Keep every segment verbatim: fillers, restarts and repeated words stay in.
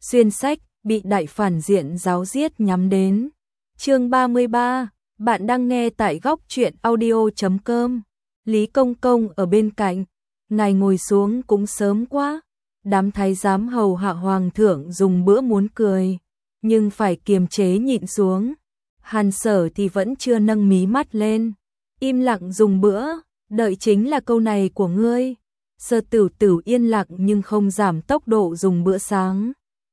Xuyên sách, bị đại phản diện giáo giết nhắm đến. Chương ba mươi ba, bạn đang nghe tại góc truyện audio chấm com. Lý Công Công ở bên cạnh, ngài ngồi xuống cũng sớm quá. Đám thái giám hầu hạ hoàng thượng dùng bữa muốn cười, nhưng phải kiềm chế nhịn xuống. Hàn Sở thì vẫn chưa nâng mí mắt lên, im lặng dùng bữa, đợi chính là câu này của ngươi. Sơ Tửu Tửu yên lặng nhưng không giảm tốc độ dùng bữa sáng.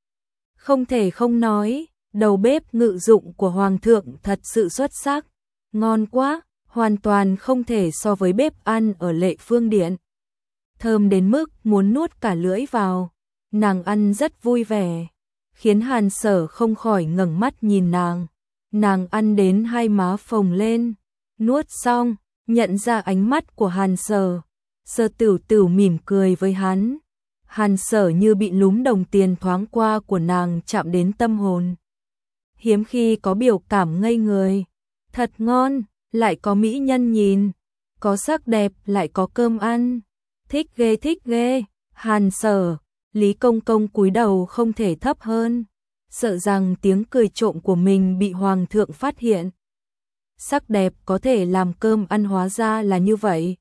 Không thể không nói, đầu bếp ngự dụng của hoàng thượng thật sự xuất sắc, ngon quá, hoàn toàn không thể so với bếp ăn ở Lệ Phương Điện. Thơm đến mức muốn nuốt cả lưỡi vào, nàng ăn rất vui vẻ, khiến Hàn Sở không khỏi ngẩng mắt nhìn nàng. Nàng ăn đến hai má phồng lên, nuốt xong, nhận ra ánh mắt của Hàn Sở. Sơ Tửu Tửu mỉm cười với hắn. Hàn Sở như bị lúm đồng tiền thoáng qua của nàng chạm đến tâm hồn. Hiếm khi có biểu cảm ngây người. Thật ngon, lại có mỹ nhân nhìn, có sắc đẹp lại có cơm ăn. Thích ghê thích ghê, Hàn Sở. Lý Công Công cúi đầu không thể thấp hơn, sợ rằng tiếng cười trộm của mình bị hoàng thượng phát hiện. Sắc đẹp có thể làm cơm ăn hóa ra là như vậy.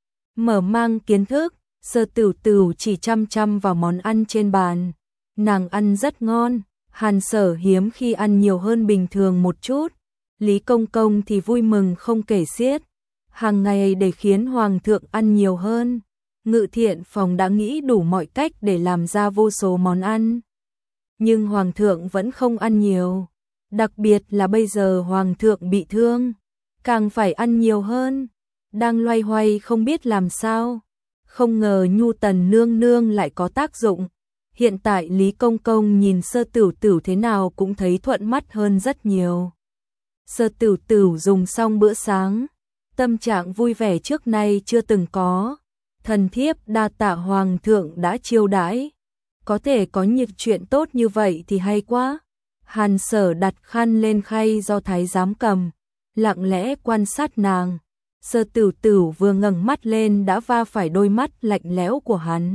Mở mang kiến thức, Sơ Tửu Tửu chỉ chăm chăm vào món ăn trên bàn. Nàng ăn rất ngon, Hàn Sở hiếm khi ăn nhiều hơn bình thường một chút. Lý Công Công thì vui mừng không kể xiết, hàng ngày để khiến hoàng thượng ăn nhiều hơn. Ngự thiện phòng đã nghĩ đủ mọi cách để làm ra vô số món ăn. Nhưng hoàng thượng vẫn không ăn nhiều, đặc biệt là bây giờ hoàng thượng bị thương, càng phải ăn nhiều hơn. Đang loay hoay không biết làm sao, không ngờ Nhu Tần nương nương lại có tác dụng. Hiện tại Lý Công Công nhìn Sơ Tửu Tửu thế nào cũng thấy thuận mắt hơn rất nhiều. Sơ Tửu Tửu dùng xong bữa sáng, tâm trạng vui vẻ trước nay chưa từng có. Thần thiếp đa tạ hoàng thượng đã chiêu đãi, có thể có nhiều chuyện tốt như vậy thì hay quá. Hàn Sở đặt khăn lên khay do thái giám cầm, lặng lẽ quan sát nàng. Sơ Tửu Tửu vừa ngẩng mắt lên đã va phải đôi mắt lạnh lẽo của hắn.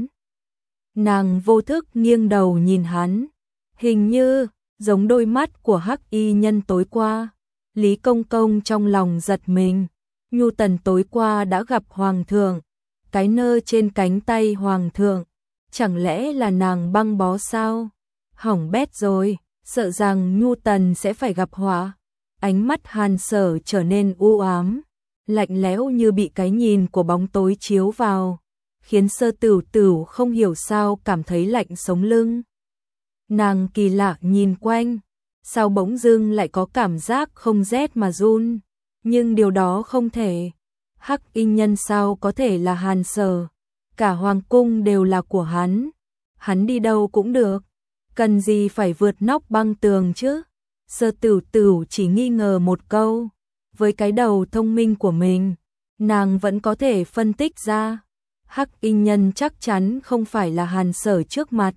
Nàng vô thức nghiêng đầu nhìn hắn, hình như giống đôi mắt của Hắc Y Nhân tối qua. Lý Công Công trong lòng giật mình, Nhu Tần tối qua đã gặp hoàng thượng, cái nơ trên cánh tay hoàng thượng, chẳng lẽ là nàng băng bó sao? Hỏng bét rồi, sợ rằng Nhu Tần sẽ phải gặp họa. Ánh mắt Hàn Sở trở nên u ám, lạnh lẽo như bị cái nhìn của bóng tối chiếu vào, khiến Sơ Tửu Tửu không hiểu sao cảm thấy lạnh sống lưng. Nàng kỳ lạ nhìn quanh, sao bỗng dưng lại có cảm giác không rét mà run, nhưng điều đó không thể. Hắc Y Nhân sao có thể là Hàn Sở, cả hoàng cung đều là của hắn, hắn đi đâu cũng được, cần gì phải vượt nóc băng tường chứ? Sơ Tửu Tửu chỉ nghi ngờ một câu, với cái đầu thông minh của mình, nàng vẫn có thể phân tích ra, Hắc Y Nhân chắc chắn không phải là Hàn Sở trước mặt.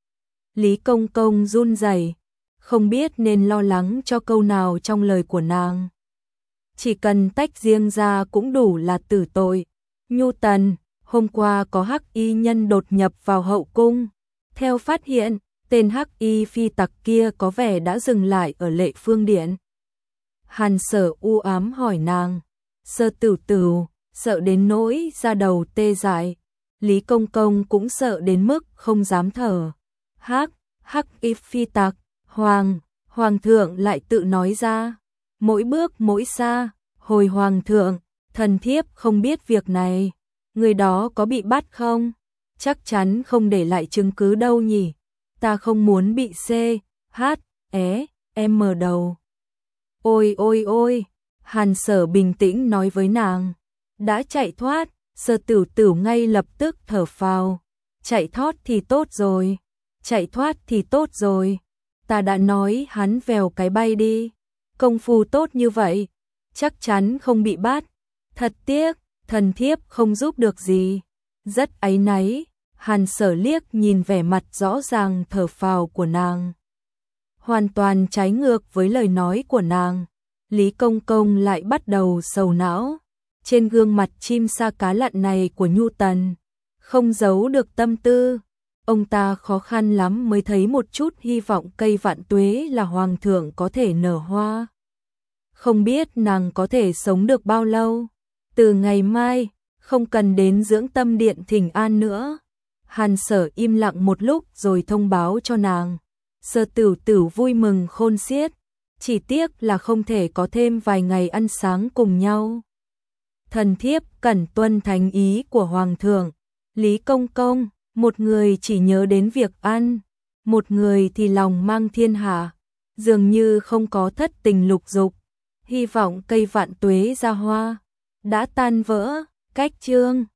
Lý Công Công run rẩy, không biết nên lo lắng cho câu nào trong lời của nàng. Chỉ cần tách riêng ra cũng đủ là tử tội. Nhu Tần, hôm qua có Hắc Y Nhân đột nhập vào hậu cung. Theo phát hiện, tên Hắc Y phi tặc kia có vẻ đã dừng lại ở Lệ Phương Điện. Hàn Sở u ám hỏi nàng. Sơ Tửu Tửu, sợ đến nỗi da đầu tê dại. Lý Công Công cũng sợ đến mức không dám thở. Hắc, Hắc Y phi tặc, Hoàng, Hoàng thượng lại tự nói ra. Mỗi bước mỗi xa, hồi hoàng thượng, thần thiếp không biết việc này, người đó có bị bắt không? Chắc chắn không để lại chứng cứ đâu nhỉ, ta không muốn bị C, H, E, M đầu. Ôi ôi ôi, Hàn Sở bình tĩnh nói với nàng, đã chạy thoát. Sơ Tửu Tửu ngay lập tức thở phào, chạy thoát thì tốt rồi, chạy thoát thì tốt rồi, ta đã nói hắn vèo cái bay đi. Công phu tốt như vậy, chắc chắn không bị bắt. Thật tiếc, thần thiếp không giúp được gì. Rất áy náy, Hàn Sở liếc nhìn vẻ mặt rõ ràng thở phào của nàng. Hoàn toàn trái ngược với lời nói của nàng. Lý Công Công lại bắt đầu sầu não. Trên gương mặt chim sa cá lặn này của Nhu Tần, không giấu được tâm tư. ông ta khó khăn lắm mới thấy một chút hy vọng cây vạn tuế là hoàng thượng có thể nở hoa. Không biết nàng có thể sống được bao lâu. Từ ngày mai, không cần đến dưỡng tâm điện thỉnh an nữa. Hàn Sở im lặng một lúc rồi thông báo cho nàng. Sở Tửu Tửu vui mừng khôn xiết, chỉ tiếc là không thể có thêm vài ngày ăn sáng cùng nhau. Thần thiếp cẩn tuân thánh ý của hoàng thượng. Lý Công Công, một người chỉ nhớ đến việc ăn, một người thì lòng mang thiên hạ, dường như không có thất tình lục dục. Hy vọng cây vạn tuế ra hoa đã tan vỡ. Cách chương